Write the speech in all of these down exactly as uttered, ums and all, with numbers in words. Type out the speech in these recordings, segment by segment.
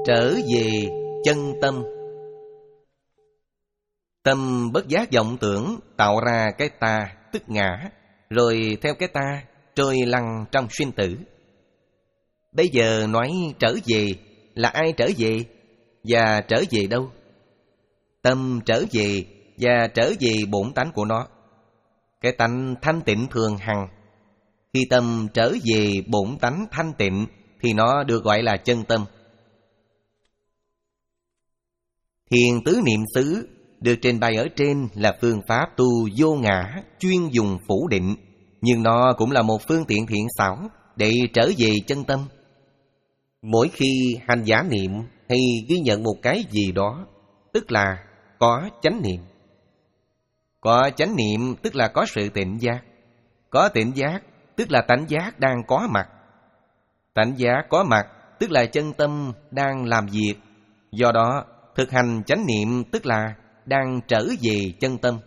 Trở về chân tâm. Tâm bất giác vọng tưởng tạo ra cái ta, tức ngã, rồi theo cái ta trôi lăn trong sinh tử. Bây giờ nói trở về là ai trở về và trở về đâu? Tâm trở về và trở về bổn tánh của nó, cái tánh thanh tịnh thường hằng. Khi tâm trở về bổn tánh thanh tịnh thì nó được gọi là chân tâm. Thiền tứ niệm xứ được trình bày ở trên là phương pháp tu vô ngã chuyên dùng phủ định, nhưng nó cũng là một phương tiện thiện xảo để trở về chân tâm. Mỗi khi hành giả niệm hay ghi nhận một cái gì đó, tức là có chánh niệm. Có chánh niệm tức là có sự tỉnh giác. Có tỉnh giác tức là tánh giác đang có mặt. Tánh giác có mặt tức là chân tâm đang làm việc. Do đó, thực hành chánh niệm tức là đang trở về chân tâm.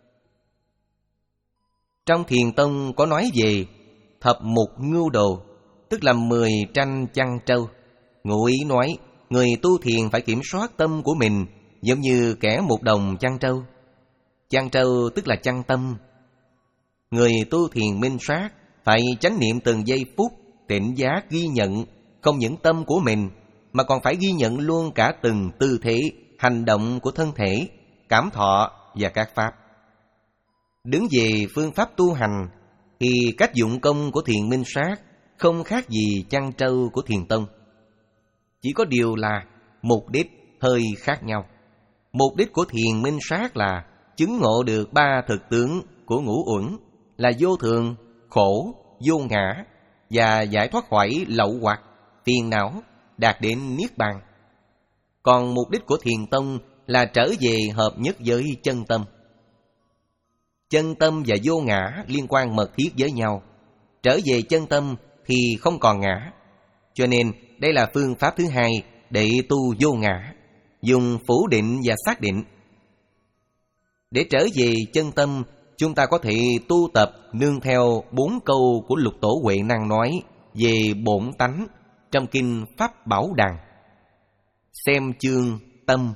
Trong Thiền Tông có nói về thập mục ngưu đồ, tức là mười tranh chăn trâu. Ngụ ý nói, người tu thiền phải kiểm soát tâm của mình giống như kẻ một đồng chăn trâu. Chăn trâu tức là chăn tâm. Người tu thiền minh sát phải chánh niệm từng giây phút, tỉnh giác ghi nhận không những tâm của mình, mà còn phải ghi nhận luôn cả từng tư thế, hành động của thân thể, cảm thọ và các pháp. Đứng về phương pháp tu hành thì cách dụng công của thiền minh sát không khác gì chăn trâu của Thiền Tông. Chỉ có điều là mục đích hơi khác nhau. Mục đích của thiền minh sát là chứng ngộ được ba thực tướng của ngũ uẩn là vô thường, khổ, vô ngã, và giải thoát khỏi lậu hoặc, phiền não, đạt đến niết bàn. Còn mục đích của Thiền Tông là trở về hợp nhất với chân tâm. Chân tâm và vô ngã liên quan mật thiết với nhau. Trở về chân tâm thì không còn ngã. Cho nên đây là phương pháp thứ hai để tu vô ngã, dùng phủ định và xác định. Để trở về chân tâm, chúng ta có thể tu tập nương theo bốn câu của Lục Tổ Huệ Năng nói về bổn tánh trong kinh Pháp Bảo Đàn. Xem chương tâm.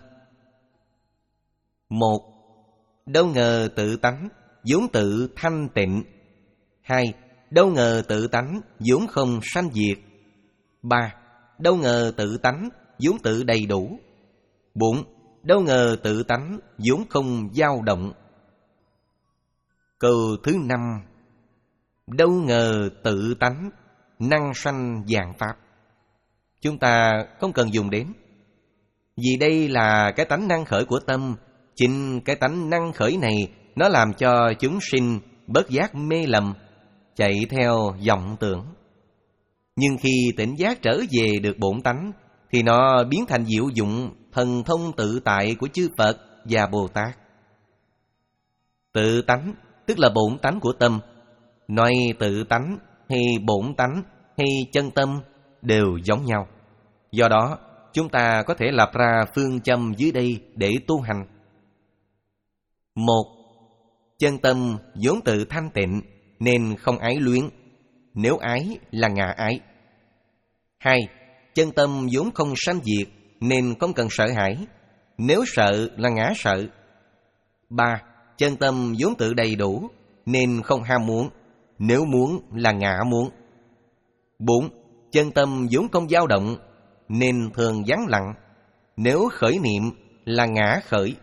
Một, đâu ngờ tự tánh vốn tự thanh tịnh. Hai, đâu ngờ tự tánh vốn không sanh diệt. Ba, đâu ngờ tự tánh vốn tự đầy đủ. Bốn, đâu ngờ tự tánh vốn không dao động. Câu thứ năm, đâu ngờ tự tánh năng sanh vạn pháp. Chúng ta không cần dùng đến, vì đây là cái tánh năng khởi của tâm. Chính cái tánh năng khởi này nó làm cho chúng sinh bất giác mê lầm, chạy theo vọng tưởng. Nhưng khi tỉnh giác trở về được bổn tánh thì nó biến thành diệu dụng thần thông tự tại của chư Phật và Bồ Tát. Tự tánh tức là bổn tánh của tâm. Nói tự tánh hay bổn tánh hay chân tâm đều giống nhau. Do đó, chúng ta có thể lập ra phương châm dưới đây để tu hành. Một, chân tâm vốn tự thanh tịnh nên không ái luyến, nếu ái là ngã ái. Hai, chân tâm vốn không sanh diệt nên không cần sợ hãi, nếu sợ là ngã sợ. Ba, chân tâm vốn tự đầy đủ nên không ham muốn, nếu muốn là ngã muốn. Bốn, chân tâm vốn không dao động nên thường vắng lặng, nếu khởi niệm là ngã khởi.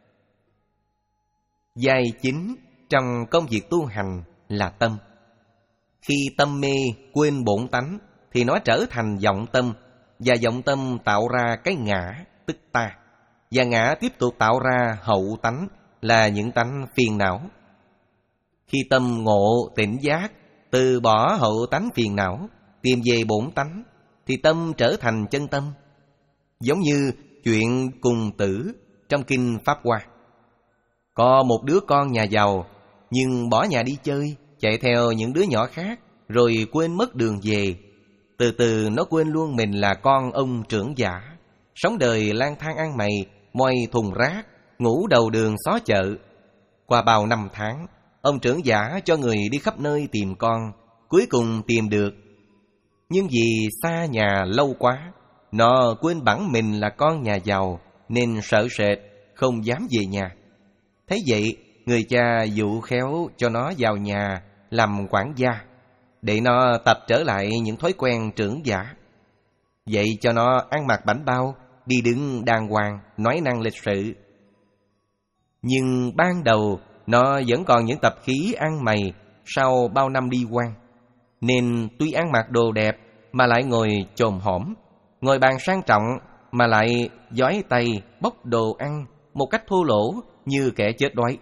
Giai chính trong công việc tu hành là tâm. Khi tâm mê quên bổn tánh thì nó trở thành vọng tâm, và vọng tâm tạo ra cái ngã tức ta, và ngã tiếp tục tạo ra hậu tánh là những tánh phiền não. Khi tâm ngộ tỉnh giác, từ bỏ hậu tánh phiền não, tìm về bổn tánh thì tâm trở thành chân tâm. Giống như chuyện cùng tử trong kinh Pháp Hoa. Có một đứa con nhà giàu nhưng bỏ nhà đi chơi, chạy theo những đứa nhỏ khác, rồi quên mất đường về. Từ từ nó quên luôn mình là con ông trưởng giả, sống đời lang thang ăn mày, moi thùng rác, ngủ đầu đường xó chợ. Qua bao năm tháng, ông trưởng giả cho người đi khắp nơi tìm con, cuối cùng tìm được. Nhưng vì xa nhà lâu quá nó quên bẵng mình là con nhà giàu, nên sợ sệt, không dám về nhà. Thấy vậy, người cha dụ khéo cho nó vào nhà làm quản gia, để nó tập trở lại những thói quen trưởng giả. Dạy cho nó ăn mặc bảnh bao, đi đứng đàng hoàng, nói năng lịch sự. Nhưng ban đầu nó vẫn còn những tập khí ăn mày sau bao năm đi quan, nên tuy ăn mặc đồ đẹp mà lại ngồi chồm hổm, ngồi bàn sang trọng mà lại giói tay bốc đồ ăn một cách thô lỗ như kẻ chết đói.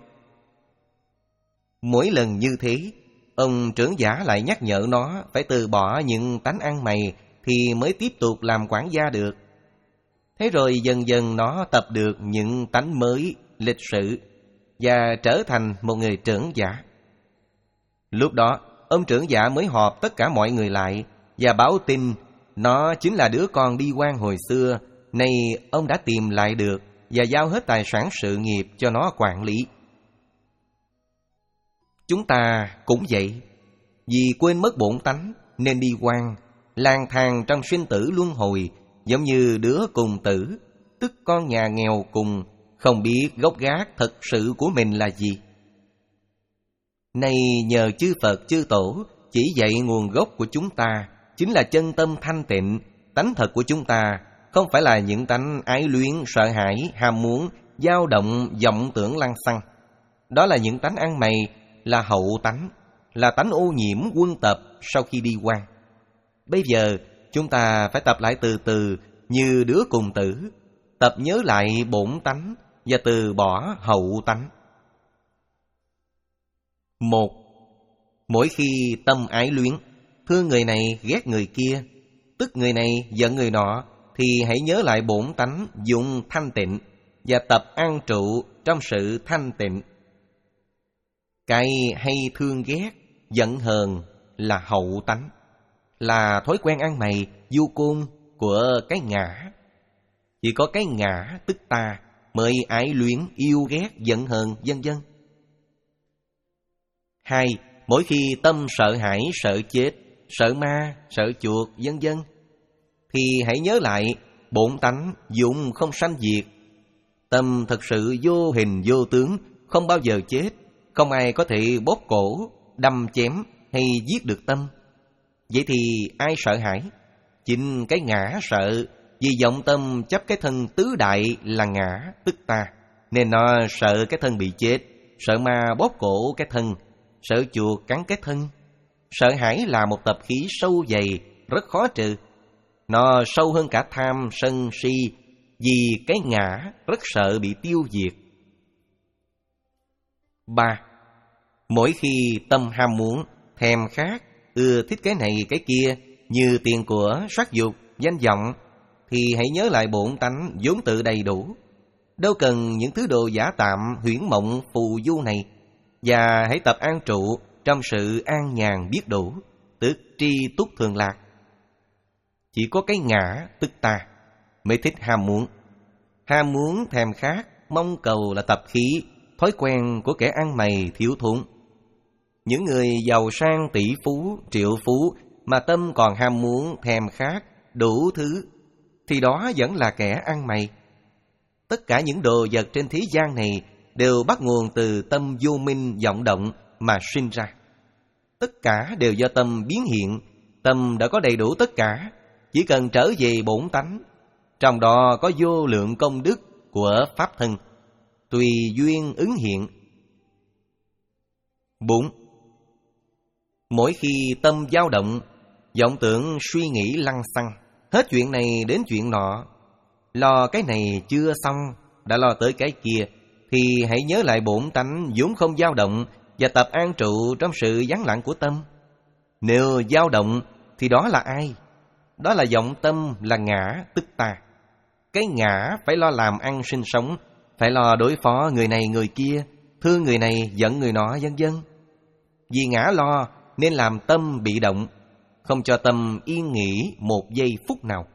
Mỗi lần như thế, ông trưởng giả lại nhắc nhở nó phải từ bỏ những tánh ăn mày thì mới tiếp tục làm quản gia được. Thế rồi dần dần nó tập được những tánh mới, lịch sự và trở thành một người trưởng giả. Lúc đó, ông trưởng giả mới họp tất cả mọi người lại và báo tin nó chính là đứa con đi quan hồi xưa, nay ông đã tìm lại được và giao hết tài sản sự nghiệp cho nó quản lý. Chúng ta cũng vậy, vì quên mất bổn tánh nên đi quan, lang thang trong sinh tử luân hồi, giống như đứa cùng tử, tức con nhà nghèo cùng, không biết gốc gác thật sự của mình là gì. Nay nhờ chư Phật chư Tổ chỉ dạy nguồn gốc của chúng ta chính là chân tâm thanh tịnh. Tánh thật của chúng ta không phải là những tánh ái luyến, sợ hãi, ham muốn, dao động, vọng tưởng lăng xăng. Đó là những tánh ăn mày, là hậu tánh, là tánh ô nhiễm quân tập sau khi đi quan. Bây giờ chúng ta phải tập lại từ từ như đứa cùng tử, tập nhớ lại bổn tánh và từ bỏ hậu tánh. Một, mỗi khi tâm ái luyến, thương người này ghét người kia, tức người này giận người nọ, thì hãy nhớ lại bổn tánh dụng thanh tịnh và tập an trụ trong sự thanh tịnh. Cái hay thương ghét, giận hờn là hậu tánh, là thói quen ăn mày, du côn của cái ngã. Chỉ có cái ngã tức ta mới ái luyến, yêu ghét, giận hờn, vân vân. Hai, mỗi khi tâm sợ hãi, sợ chết, sợ ma, sợ chuột, vân vân, thì hãy nhớ lại bổn tánh dụng không sanh diệt. Tâm thật sự vô hình vô tướng, không bao giờ chết, không ai có thể bóp cổ, đâm chém hay giết được tâm. Vậy thì ai sợ hãi? Chính cái ngã sợ, vì vọng tâm chấp cái thân tứ đại là ngã tức ta, nên nó sợ cái thân bị chết, sợ ma bóp cổ cái thân, sợ chuột cắn cái thân. Sợ hãi là một tập khí sâu dày, rất khó trừ. Nó sâu hơn cả tham, sân, si, vì cái ngã rất sợ bị tiêu diệt. Ba, mỗi khi tâm ham muốn, thèm khát, ưa thích cái này cái kia như tiền của, sắc dục, danh vọng, thì hãy nhớ lại bổn tánh vốn tự đầy đủ, đâu cần những thứ đồ giả tạm, huyễn mộng, phù du này, và hãy tập an trụ trong sự an nhàn biết đủ, tức tri túc thường lạc. Chỉ có cái ngã tức ta mới thích ham muốn. Ham muốn, thèm khát, mong cầu là tập khí, thói quen của kẻ ăn mày thiếu thốn. Những người giàu sang tỷ phú, triệu phú mà tâm còn ham muốn, thèm khát, đủ thứ, thì đó vẫn là kẻ ăn mày. Tất cả những đồ vật trên thế gian này đều bắt nguồn từ tâm vô minh vọng động mà sinh ra. Tất cả đều do tâm biến hiện. Tâm đã có đầy đủ tất cả, chỉ cần trở về bổn tánh. Trong đó có vô lượng công đức của Pháp thân, tùy duyên ứng hiện. Bốn, mỗi khi tâm dao động, vọng tưởng suy nghĩ lăng xăng, hết chuyện này đến chuyện nọ, lo cái này chưa xong đã lo tới cái kia, thì hãy nhớ lại bổn tánh vốn không dao động và tập an trụ trong sự vắng lặng của tâm. Nếu dao động thì đó là ai? Đó là vọng tâm, là ngã tức ta. Cái ngã phải lo làm ăn sinh sống, phải lo đối phó người này người kia, thương người này giận người nọ, vân vân. Vì ngã lo nên làm tâm bị động, không cho tâm yên nghỉ một giây phút nào.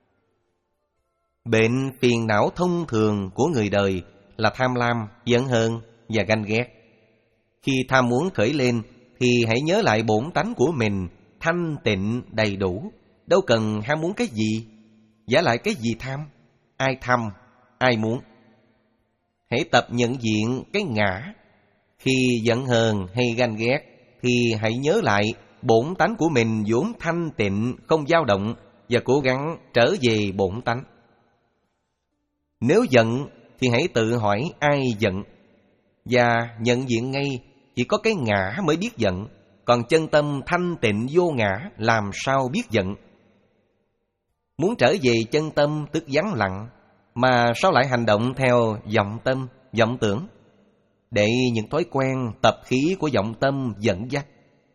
Bệnh phiền não thông thường của người đời là tham lam, giận hờn và ganh ghét. Khi tham muốn khởi lên thì hãy nhớ lại bổn tánh của mình thanh tịnh đầy đủ, đâu cần ham muốn cái gì. Vả lại cái gì tham? Ai tham, ai muốn? Hãy tập nhận diện cái ngã. Khi giận hờn hay ganh ghét thì hãy nhớ lại bổn tánh của mình vốn thanh tịnh, không dao động, và cố gắng trở về bổn tánh. Nếu giận thì hãy tự hỏi ai giận, và nhận diện ngay chỉ có cái ngã mới biết giận, còn chân tâm thanh tịnh vô ngã làm sao biết giận. Muốn trở về chân tâm tức vắng lặng, mà sao lại hành động theo vọng tâm, vọng tưởng, để những thói quen tập khí của vọng tâm dẫn dắt.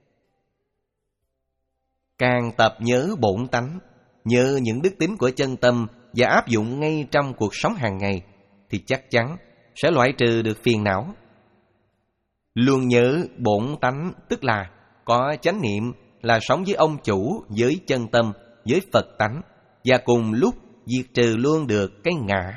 Càng tập nhớ bổn tánh, nhớ những đức tính của chân tâm và áp dụng ngay trong cuộc sống hàng ngày, thì chắc chắn sẽ loại trừ được phiền não. Luôn nhớ bổn tánh tức là có chánh niệm, là sống với ông chủ, với chân tâm, với Phật tánh, và cùng lúc diệt trừ luôn được cái ngã.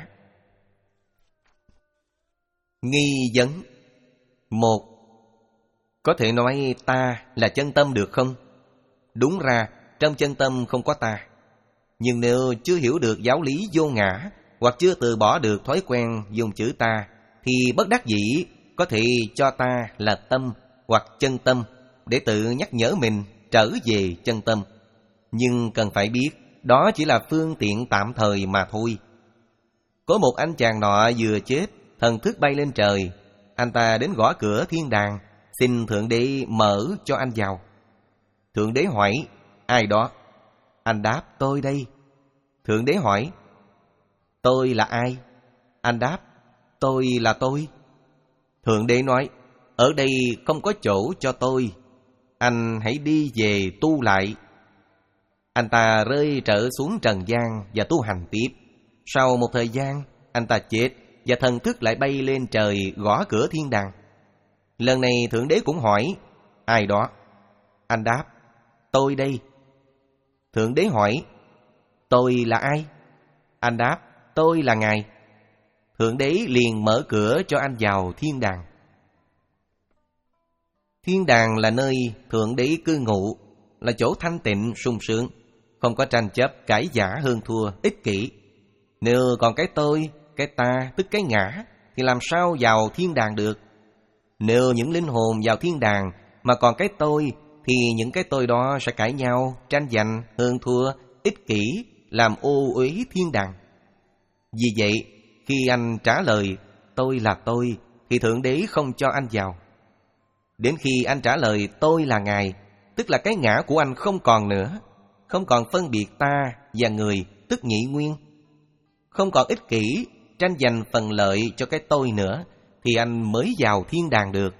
Nghi vấn. Một, có thể nói ta là chân tâm được không? Đúng ra trong chân tâm không có ta. Nhưng nếu chưa hiểu được giáo lý vô ngã, hoặc chưa từ bỏ được thói quen dùng chữ ta, thì bất đắc dĩ có thể cho ta là tâm hoặc chân tâm, để tự nhắc nhở mình trở về chân tâm. Nhưng cần phải biết đó chỉ là phương tiện tạm thời mà thôi. Có một anh chàng nọ vừa chết, thần thức bay lên trời. Anh ta đến gõ cửa thiên đàng, xin Thượng Đế mở cho anh vào. Thượng Đế hỏi, ai đó? Anh đáp, tôi đây. Thượng Đế hỏi, tôi là ai? Anh đáp, tôi là tôi. Thượng Đế nói, ở đây không có chỗ cho tôi, anh hãy đi về tu lại. Anh ta rơi trở xuống trần gian và tu hành tiếp. Sau một thời gian, anh ta chết, và thần thức lại bay lên trời gõ cửa thiên đàng. Lần này Thượng Đế cũng hỏi, ai đó? Anh đáp, tôi đây. Thượng Đế hỏi, tôi là ai? Anh đáp, tôi là Ngài. Thượng Đế liền mở cửa cho anh vào thiên đàng. Thiên đàng là nơi Thượng Đế cư ngụ, là chỗ thanh tịnh sung sướng, không có tranh chấp, cãi vã hơn thua, ích kỷ. Nếu còn cái tôi, cái ta, tức cái ngã, thì làm sao vào thiên đàng được? Nếu những linh hồn vào thiên đàng mà còn cái tôi, thì những cái tôi đó sẽ cãi nhau, tranh giành, hơn thua, ích kỷ, làm ô uế thiên đàng. Vì vậy, khi anh trả lời tôi là tôi, thì Thượng Đế không cho anh vào. Đến khi anh trả lời tôi là Ngài, tức là cái ngã của anh không còn nữa, không còn phân biệt ta và người, tức nhị nguyên, không còn ích kỷ, tranh giành phần lợi cho cái tôi nữa, thì anh mới vào thiên đàng được.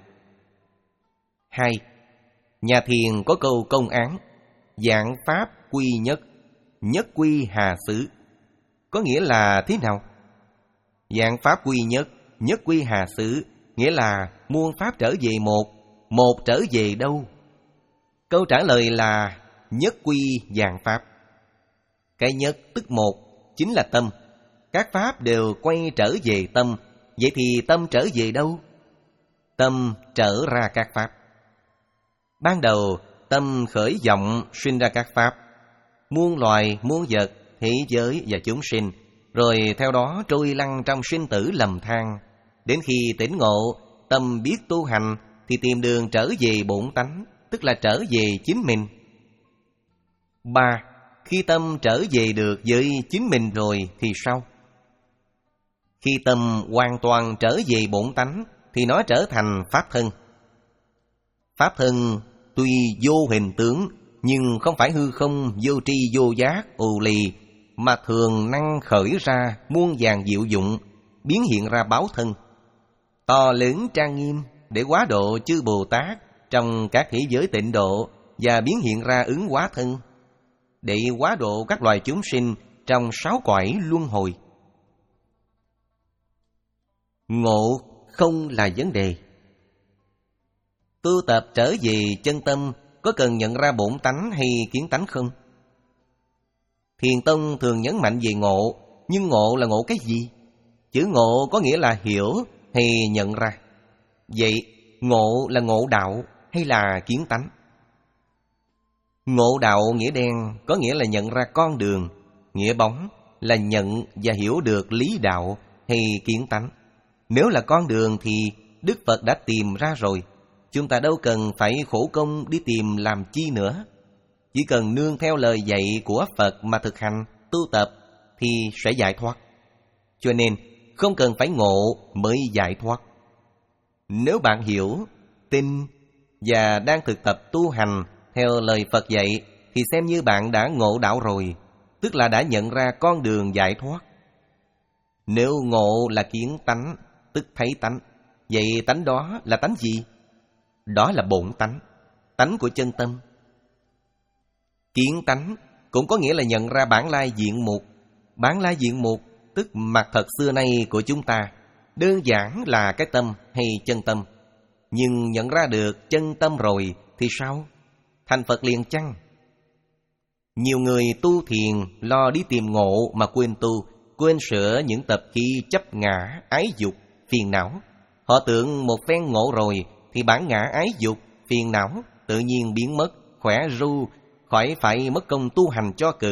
Hai, nhà thiền có câu công án, vạn pháp quy nhất, nhất quy hà xứ. Có nghĩa là thế nào? Vạn pháp quy nhất, nhất quy hà xứ, nghĩa là muôn pháp trở về một, một trở về đâu? Câu trả lời là nhất quy vạn pháp. Cái nhất tức một, chính là tâm. Các pháp đều quay trở về tâm. Vậy thì tâm trở về đâu? Tâm trở ra các pháp. Ban đầu tâm khởi vọng sinh ra các pháp, muôn loài, muôn vật, thế giới và chúng sinh, rồi theo đó trôi lăn trong sinh tử lầm than. Đến khi tỉnh ngộ, tâm biết tu hành, thì tìm đường trở về bổn tánh, tức là trở về chính mình. Ba, khi tâm trở về được với chính mình rồi thì sao? Khi tâm hoàn toàn trở về bổn tánh, thì nó trở thành pháp thân. Pháp thân tuy vô hình tướng, nhưng không phải hư không, vô tri vô giác, ù lì, mà thường năng khởi ra muôn vàn diệu dụng, biến hiện ra báo thân, to lớn trang nghiêm, để hóa độ chư Bồ Tát trong các thế giới tịnh độ, và biến hiện ra ứng hóa thân, để hóa độ các loài chúng sinh trong sáu cõi luân hồi. Ngộ không là vấn đề. Tu tập trở về chân tâm có cần nhận ra bổn tánh hay kiến tánh không? Thiền tông thường nhấn mạnh về ngộ, nhưng ngộ là ngộ cái gì? Chữ ngộ có nghĩa là hiểu hay nhận ra. Vậy ngộ là ngộ đạo hay là kiến tánh? Ngộ đạo nghĩa đen có nghĩa là nhận ra con đường, nghĩa bóng là nhận và hiểu được lý đạo hay kiến tánh. Nếu là con đường thì Đức Phật đã tìm ra rồi. Chúng ta đâu cần phải khổ công đi tìm làm chi nữa. Chỉ cần nương theo lời dạy của Phật mà thực hành, tu tập thì sẽ giải thoát. Cho nên không cần phải ngộ mới giải thoát. Nếu bạn hiểu, tin và đang thực tập tu hành theo lời Phật dạy thì xem như bạn đã ngộ đạo rồi, tức là đã nhận ra con đường giải thoát. Nếu ngộ là kiến tánh, tức thấy tánh, vậy tánh đó là tánh gì? Đó là bổn tánh, tánh của chân tâm. Kiến tánh cũng có nghĩa là nhận ra bản lai diện mục. Bản lai diện mục tức mặt thật xưa nay của chúng ta, đơn giản là cái tâm hay chân tâm. Nhưng nhận ra được chân tâm rồi thì sao? Thành Phật liền chăng? Nhiều người tu thiền lo đi tìm ngộ mà quên tu, quên sửa những tập khí chấp ngã, ái dục, phiền não. Họ tưởng một phen ngộ rồi thì bản ngã ái dục, phiền não tự nhiên biến mất, khỏe ru, khỏi phải mất công tu hành cho cực.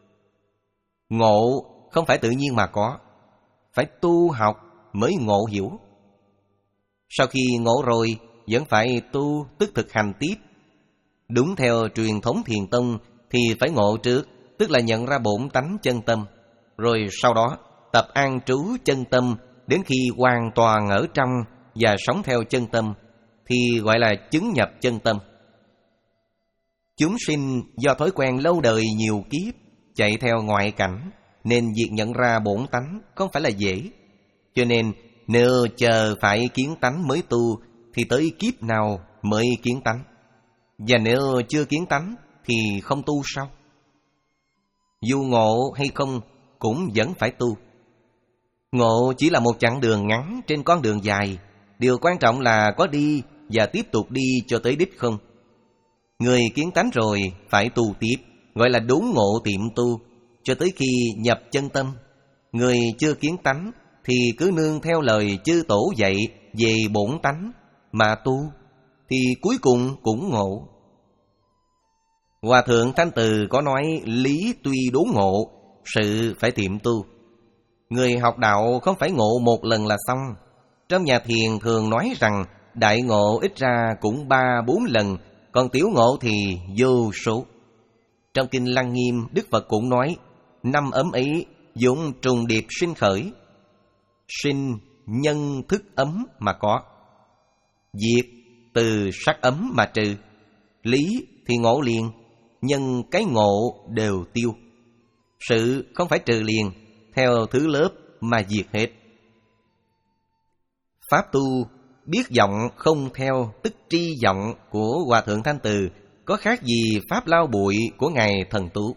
Ngộ không phải tự nhiên mà có, phải tu học mới ngộ hiểu. Sau khi ngộ rồi vẫn phải tu, tức thực hành tiếp. Đúng theo truyền thống Thiền Tông thì phải ngộ trước, tức là nhận ra bổn tánh chân tâm. Rồi sau đó tập an trú chân tâm đến khi hoàn toàn ở trong và sống theo chân tâm thì gọi là chứng nhập chân tâm. Chúng sinh do thói quen lâu đời nhiều kiếp chạy theo ngoại cảnh nên việc nhận ra bổn tánh không phải là dễ. Cho nên nếu chờ phải kiến tánh mới tu thì tới kiếp nào mới kiến tánh? Và nếu chưa kiến tánh thì không tu sao? Dù ngộ hay không cũng vẫn phải tu. Ngộ chỉ là một chặng đường ngắn trên con đường dài. Điều quan trọng là có đi và tiếp tục đi cho tới đích không? Người kiến tánh rồi phải tu tiếp, gọi là đốn ngộ tiệm tu, cho tới khi nhập chân tâm. Người chưa kiến tánh thì cứ nương theo lời chư tổ dạy về bổn tánh mà tu, thì cuối cùng cũng ngộ. Hòa thượng Thanh Từ có nói lý tuy đốn ngộ, sự phải tiệm tu. Người học đạo không phải ngộ một lần là xong. Trong nhà thiền thường nói rằng đại ngộ ít ra cũng ba bốn lần, còn tiểu ngộ thì vô số. Trong Kinh Lăng Nghiêm, Đức Phật cũng nói năm ấm ấy dụng trùng điệp sinh khởi. Sinh nhân thức ấm mà có, diệt từ sắc ấm mà trừ. Lý thì ngộ liền, nhân cái ngộ đều tiêu. Sự không phải trừ liền, theo thứ lớp mà diệt hết. Pháp tu biết vọng không theo, tức tri vọng của Hòa thượng Thanh Từ có khác gì pháp lao bụi của Ngài Thần Tú.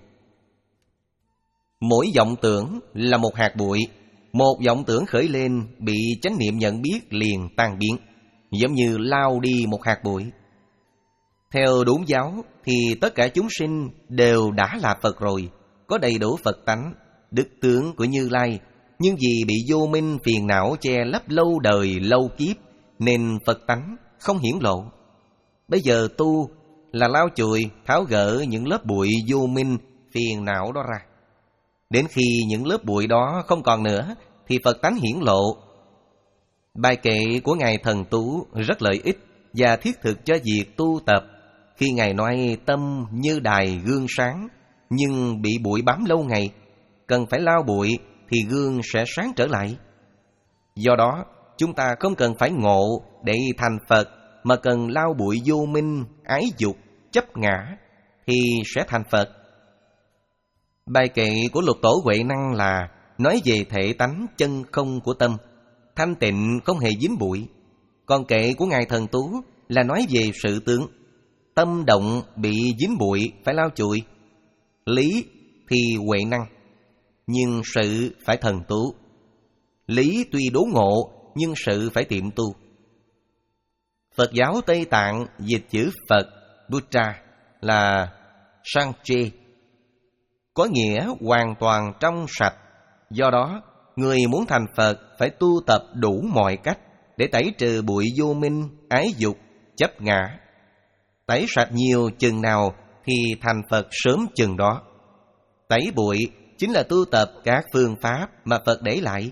Mỗi vọng tưởng là một hạt bụi. Một vọng tưởng khởi lên bị chánh niệm nhận biết liền tan biến, giống như lao đi một hạt bụi. Theo đúng giáo thì tất cả chúng sinh đều đã là Phật rồi, có đầy đủ Phật tánh, đức tướng của Như Lai. Nhưng vì bị vô minh phiền não che lấp lâu đời lâu kiếp nên Phật tánh không hiển lộ. Bây giờ tu là lau chùi, tháo gỡ những lớp bụi vô minh phiền não đó ra. Đến khi những lớp bụi đó không còn nữa thì Phật tánh hiển lộ. Bài kệ của Ngài Thần Tú rất lợi ích và thiết thực cho việc tu tập. Khi Ngài nói tâm như đài gương sáng, nhưng bị bụi bám lâu ngày, cần phải lau bụi thì gương sẽ sáng trở lại. Do đó chúng ta không cần phải ngộ để thành Phật, mà cần lau bụi vô minh, ái dục, chấp ngã thì sẽ thành Phật. Bài kệ của Lục Tổ Huệ Năng là nói về thể tánh chân không của tâm, thanh tịnh không hề dính bụi. Còn kệ của Ngài Thần Tú là nói về sự tướng, tâm động bị dính bụi phải lau chùi. Lý thì Huệ Năng, nhưng sự phải Thần Tú. Lý tuy đốn ngộ, nhưng sự phải tiệm tu. Phật giáo Tây Tạng dịch chữ Phật Buddha là Sanche, có nghĩa hoàn toàn trong sạch. Do đó người muốn thành Phật phải tu tập đủ mọi cách để tẩy trừ bụi vô minh, ái dục, chấp ngã. Tẩy sạch nhiều chừng nào thì thành Phật sớm chừng đó. Tẩy bụi chính là tu tập các phương pháp mà Phật để lại.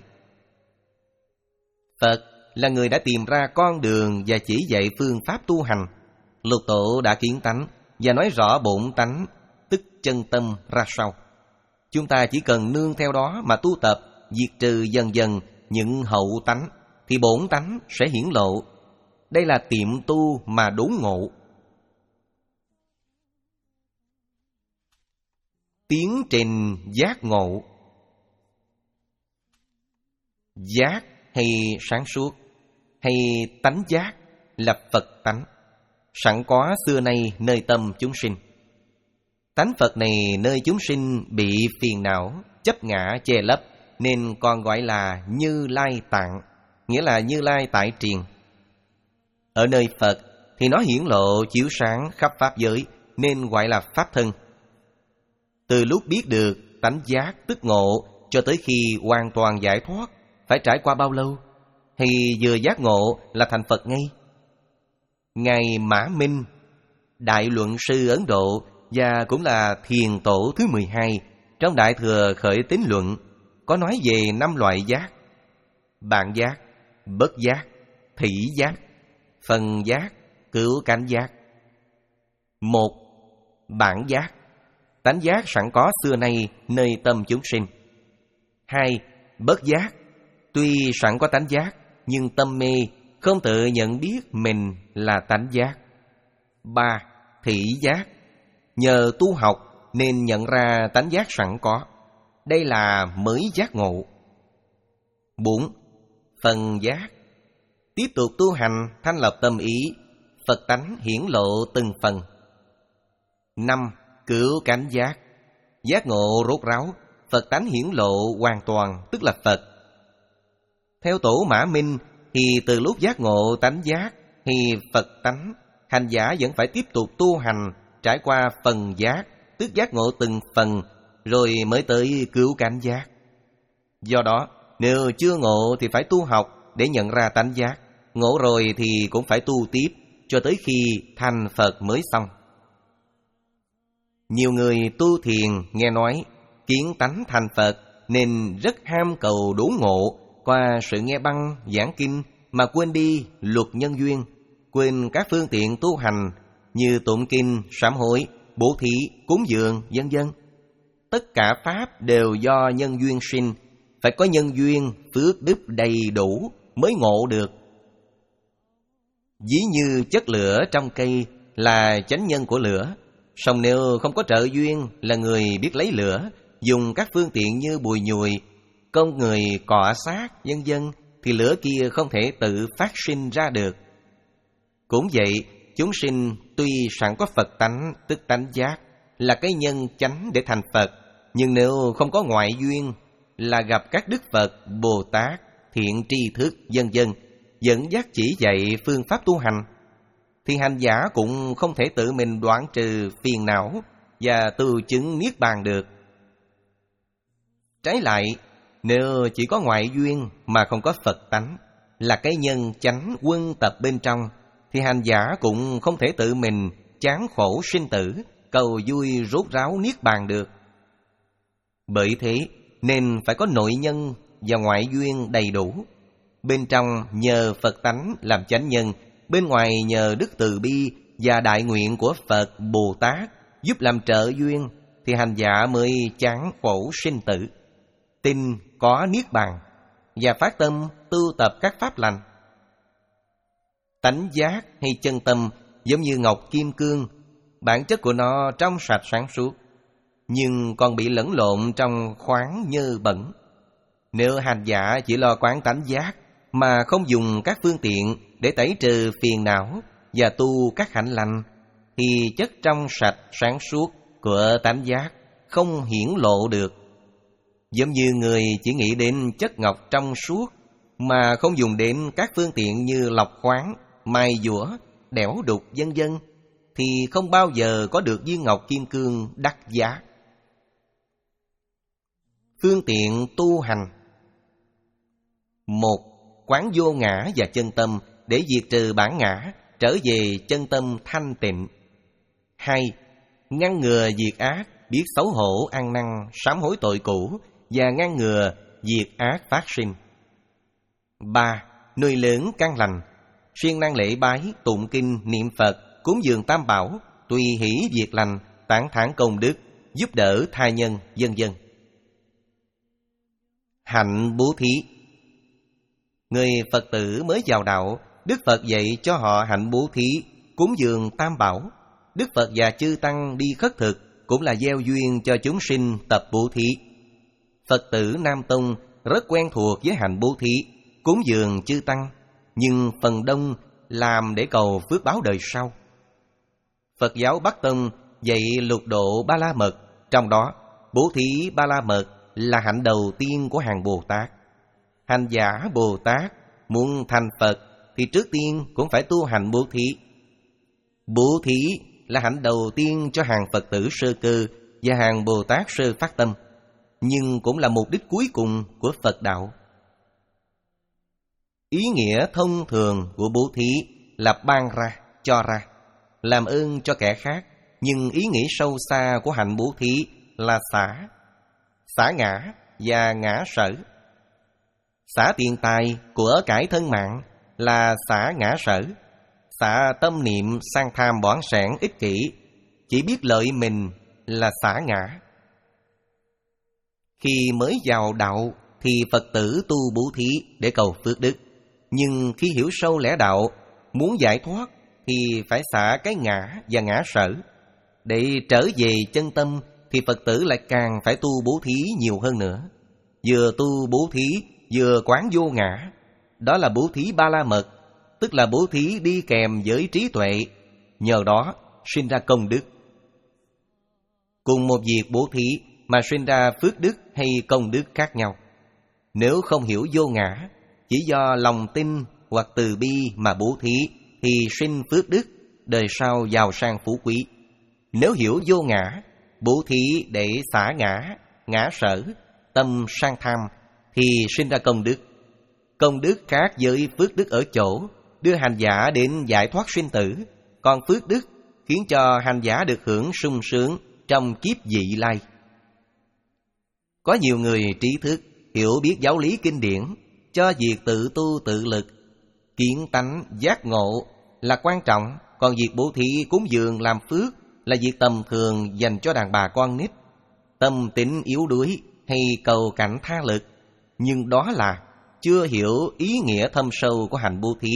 Phật là người đã tìm ra con đường và chỉ dạy phương pháp tu hành. Lục Tổ đã kiến tánh và nói rõ bổn tánh, tức chân tâm ra sao. Chúng ta chỉ cần nương theo đó mà tu tập, diệt trừ dần dần những hậu tánh, thì bổn tánh sẽ hiển lộ. Đây là tiệm tu mà đốn ngộ. Tiến trình giác ngộ. Giác hay sáng suốt, hay tánh giác là Phật tánh, sẵn có xưa nay nơi tâm chúng sinh. Tánh Phật này nơi chúng sinh bị phiền não, chấp ngã che lấp, nên còn gọi là Như Lai Tạng, nghĩa là Như Lai tại triền. Ở nơi Phật thì nó hiển lộ chiếu sáng khắp pháp giới, nên gọi là Pháp thân. Từ lúc biết được tánh giác tức ngộ cho tới khi hoàn toàn giải thoát, phải trải qua bao lâu? Hay vừa giác ngộ là thành Phật ngay? Ngài Mã Minh, đại luận sư Ấn Độ và cũng là thiền tổ thứ mười hai trong Đại Thừa Khởi Tín Luận, có nói về năm loại giác: bản giác, bất giác, thị giác, phần giác, cửu cảnh giác. Một, bản giác, tánh giác sẵn có xưa nay nơi tâm chúng sinh. Hai, bất giác, tuy sẵn có tánh giác nhưng tâm mê, không tự nhận biết mình là tánh giác. Ba, thị giác, nhờ tu học nên nhận ra tánh giác sẵn có. Đây là mới giác ngộ. Bốn, phần giác, tiếp tục tu hành thanh lọc tâm ý, Phật tánh hiển lộ từng phần. Năm, cửu cảnh giác, giác ngộ rốt ráo, Phật tánh hiển lộ hoàn toàn, tức là Phật. Theo Tổ Mã Minh thì từ lúc giác ngộ tánh giác thì Phật tánh, hành giả vẫn phải tiếp tục tu hành, trải qua phần giác, tức giác ngộ từng phần, rồi mới tới cửu cảnh giác. Do đó, nếu chưa ngộ thì phải tu học để nhận ra tánh giác, ngộ rồi thì cũng phải tu tiếp cho tới khi thành Phật mới xong. Nhiều người tu thiền nghe nói kiến tánh thành Phật nên rất ham cầu đốn ngộ, qua sự nghe băng giảng kinh mà quên đi luật nhân duyên, quên các phương tiện tu hành như tụng kinh, sám hối, bố thí, cúng dường, vân vân. Tất cả pháp đều do nhân duyên sinh, phải có nhân duyên, phước đức đầy đủ mới ngộ được. Ví như chất lửa trong cây là chánh nhân của lửa, song nếu không có trợ duyên là người biết lấy lửa, dùng các phương tiện như bùi nhùi, công người cọ sát, vân vân, thì lửa kia không thể tự phát sinh ra được. Cũng vậy, chúng sinh tuy sẵn có Phật tánh, tức tánh giác, là cái nhân chánh để thành Phật, nhưng nếu không có ngoại duyên, là gặp các Đức Phật, Bồ Tát, thiện tri thức, vân vân, dẫn dắt chỉ dạy phương pháp tu hành, thì hành giả cũng không thể tự mình đoạn trừ phiền não và tu chứng niết bàn được. Trái lại, nếu chỉ có ngoại duyên mà không có Phật tánh, là cái nhân chánh quân tập bên trong, thì hành giả cũng không thể tự mình chán khổ sinh tử, cầu vui rốt ráo niết bàn được. Bởi thế nên phải có nội nhân và ngoại duyên đầy đủ. Bên trong nhờ Phật tánh làm chánh nhân, bên ngoài nhờ đức từ bi và đại nguyện của Phật, Bồ Tát giúp làm trợ duyên, thì hành giả mới chán khổ sinh tử, tin có niết bàn và phát tâm tu tập các pháp lành. Tánh giác hay chân tâm giống như ngọc kim cương, bản chất của nó trong sạch sáng suốt, nhưng còn bị lẫn lộn trong khoáng nhơ bẩn. Nếu hành giả chỉ lo quán tánh giác mà không dùng các phương tiện để tẩy trừ phiền não và tu các hạnh lành, thì chất trong sạch sáng suốt của tánh giác không hiển lộ được. Giống như người chỉ nghĩ đến chất ngọc trong suốt mà không dùng đến các phương tiện như lọc khoáng, mai dũa, đẽo đục vân vân, thì không bao giờ có được viên ngọc kim cương đắt giá. Phương tiện tu hành: một, quán vô ngã và chân tâm để diệt trừ bản ngã, trở về chân tâm thanh tịnh. Hai, ngăn ngừa diệt ác biết xấu hổ ăn năn, sám hối tội cũ và ngăn ngừa việc ác phát sinh. Ba. Nuôi lớn căn lành, siêng năng lễ bái, tụng kinh, niệm Phật, cúng dường Tam Bảo, tùy hỷ việc lành, tán thán công đức, giúp đỡ tha nhân, vân vân. Hạnh bố thí. Người Phật tử mới vào đạo, Đức Phật dạy cho họ hạnh bố thí, cúng dường Tam Bảo. Đức Phật và chư Tăng đi khất thực cũng là gieo duyên cho chúng sinh tập bố thí. Phật tử Nam Tông rất quen thuộc với hạnh bố thí, cúng dường chư Tăng, nhưng phần đông làm để cầu phước báo đời sau. Phật giáo Bắc Tông dạy lục độ Ba La Mật, trong đó bố thí Ba La Mật là hạnh đầu tiên của hàng Bồ Tát. Hành giả Bồ Tát muốn thành Phật thì trước tiên cũng phải tu hành bố thí. Bố thí là hạnh đầu tiên cho hàng Phật tử sơ cơ và hàng Bồ Tát sơ phát tâm, nhưng cũng là mục đích cuối cùng của Phật đạo. Ý nghĩa thông thường của bố thí là ban ra, cho ra, làm ơn cho kẻ khác, nhưng ý nghĩa sâu xa của hạnh bố thí là xả, xả ngã và ngã sở. Xả tiền tài của cải thân mạng là xả ngã sở. Xả tâm niệm sang tham bỏn sẻn ích kỷ, chỉ biết lợi mình là xả ngã. Khi mới vào đạo thì Phật tử tu bố thí để cầu phước đức, nhưng khi hiểu sâu lẽ đạo, muốn giải thoát thì phải xả cái ngã và ngã sở. Để trở về chân tâm thì Phật tử lại càng phải tu bố thí nhiều hơn nữa. Vừa tu bố thí vừa quán vô ngã, đó là bố thí Ba La Mật, tức là bố thí đi kèm với trí tuệ, nhờ đó sinh ra công đức. Cùng một việc bố thí mà sinh ra phước đức hay công đức khác nhau. Nếu không hiểu vô ngã, chỉ do lòng tin hoặc từ bi mà bố thí thì sinh phước đức, đời sau giàu sang phú quý. Nếu hiểu vô ngã, bố thí để xả ngã, ngã sở, tâm sang tham thì sinh ra công đức. Công đức khác với phước đức ở chỗ đưa hành giả đến giải thoát sinh tử, còn phước đức khiến cho hành giả được hưởng sung sướng trong kiếp vị lai. Có nhiều người trí thức hiểu biết giáo lý kinh điển, cho việc tự tu tự lực, kiến tánh giác ngộ là quan trọng, còn việc bố thí cúng dường làm phước là việc tầm thường dành cho đàn bà con nít, tâm tính yếu đuối hay cầu cảnh tha lực. Nhưng đó là chưa hiểu ý nghĩa thâm sâu của hạnh bố thí.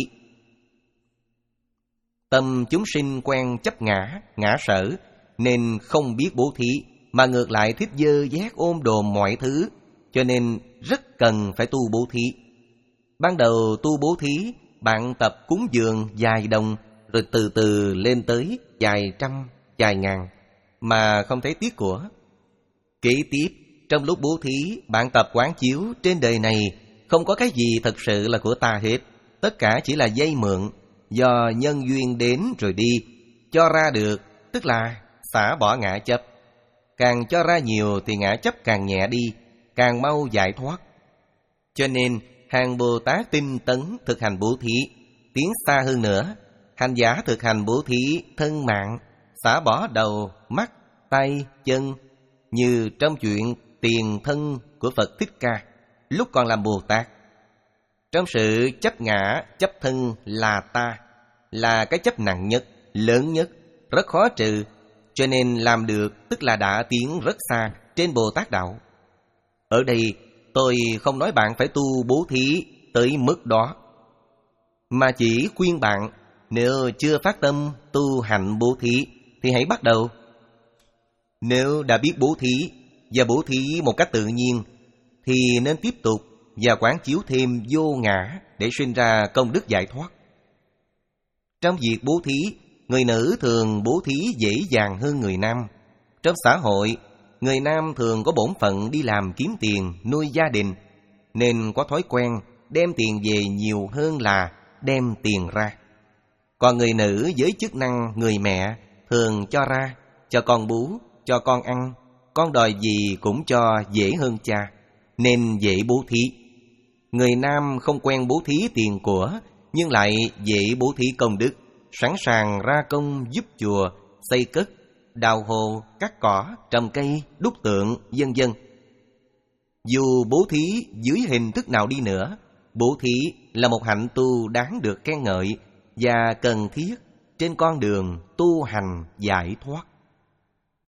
Tâm chúng sinh quen chấp ngã, ngã sở, nên không biết bố thí, mà ngược lại thích dơ dét ôm đồm mọi thứ, cho nên rất cần phải tu bố thí. Ban đầu tu bố thí, bạn tập cúng dường vài đồng, rồi từ từ lên tới vài trăm, vài ngàn, mà không thấy tiếc của. Kế tiếp, trong lúc bố thí, bạn tập quán chiếu trên đời này không có cái gì thật sự là của ta hết, tất cả chỉ là dây mượn, do nhân duyên đến rồi đi, cho ra được, tức là xả bỏ ngã chấp. Càng cho ra nhiều thì ngã chấp càng nhẹ đi, càng mau giải thoát. Cho nên, hàng Bồ Tát tinh tấn thực hành bố thí, tiến xa hơn nữa. Hành giả thực hành bố thí thân mạng, xả bỏ đầu, mắt, tay, chân, như trong chuyện tiền thân của Phật Thích Ca lúc còn làm Bồ Tát. Trong sự chấp ngã, chấp thân là ta, là cái chấp nặng nhất, lớn nhất, rất khó trừ, cho nên làm được tức là đã tiến rất xa trên Bồ Tát đạo. Ở đây tôi không nói bạn phải tu bố thí tới mức đó, mà chỉ khuyên bạn nếu chưa phát tâm tu hành bố thí thì hãy bắt đầu. Nếu đã biết bố thí và bố thí một cách tự nhiên thì nên tiếp tục và quán chiếu thêm vô ngã để sinh ra công đức giải thoát. Trong việc bố thí, người nữ thường bố thí dễ dàng hơn người nam. Trong xã hội, người nam thường có bổn phận đi làm kiếm tiền, nuôi gia đình, nên có thói quen đem tiền về nhiều hơn là đem tiền ra. Còn người nữ với chức năng người mẹ thường cho ra, cho con bú, cho con ăn, con đòi gì cũng cho dễ hơn cha, nên dễ bố thí. Người nam không quen bố thí tiền của, nhưng lại dễ bố thí công đức, sẵn sàng ra công giúp chùa, xây cất, đào hồ, cắt cỏ, trồng cây, đúc tượng, vân vân. Dù bố thí dưới hình thức nào đi nữa, bố thí là một hạnh tu đáng được khen ngợi và cần thiết trên con đường tu hành giải thoát.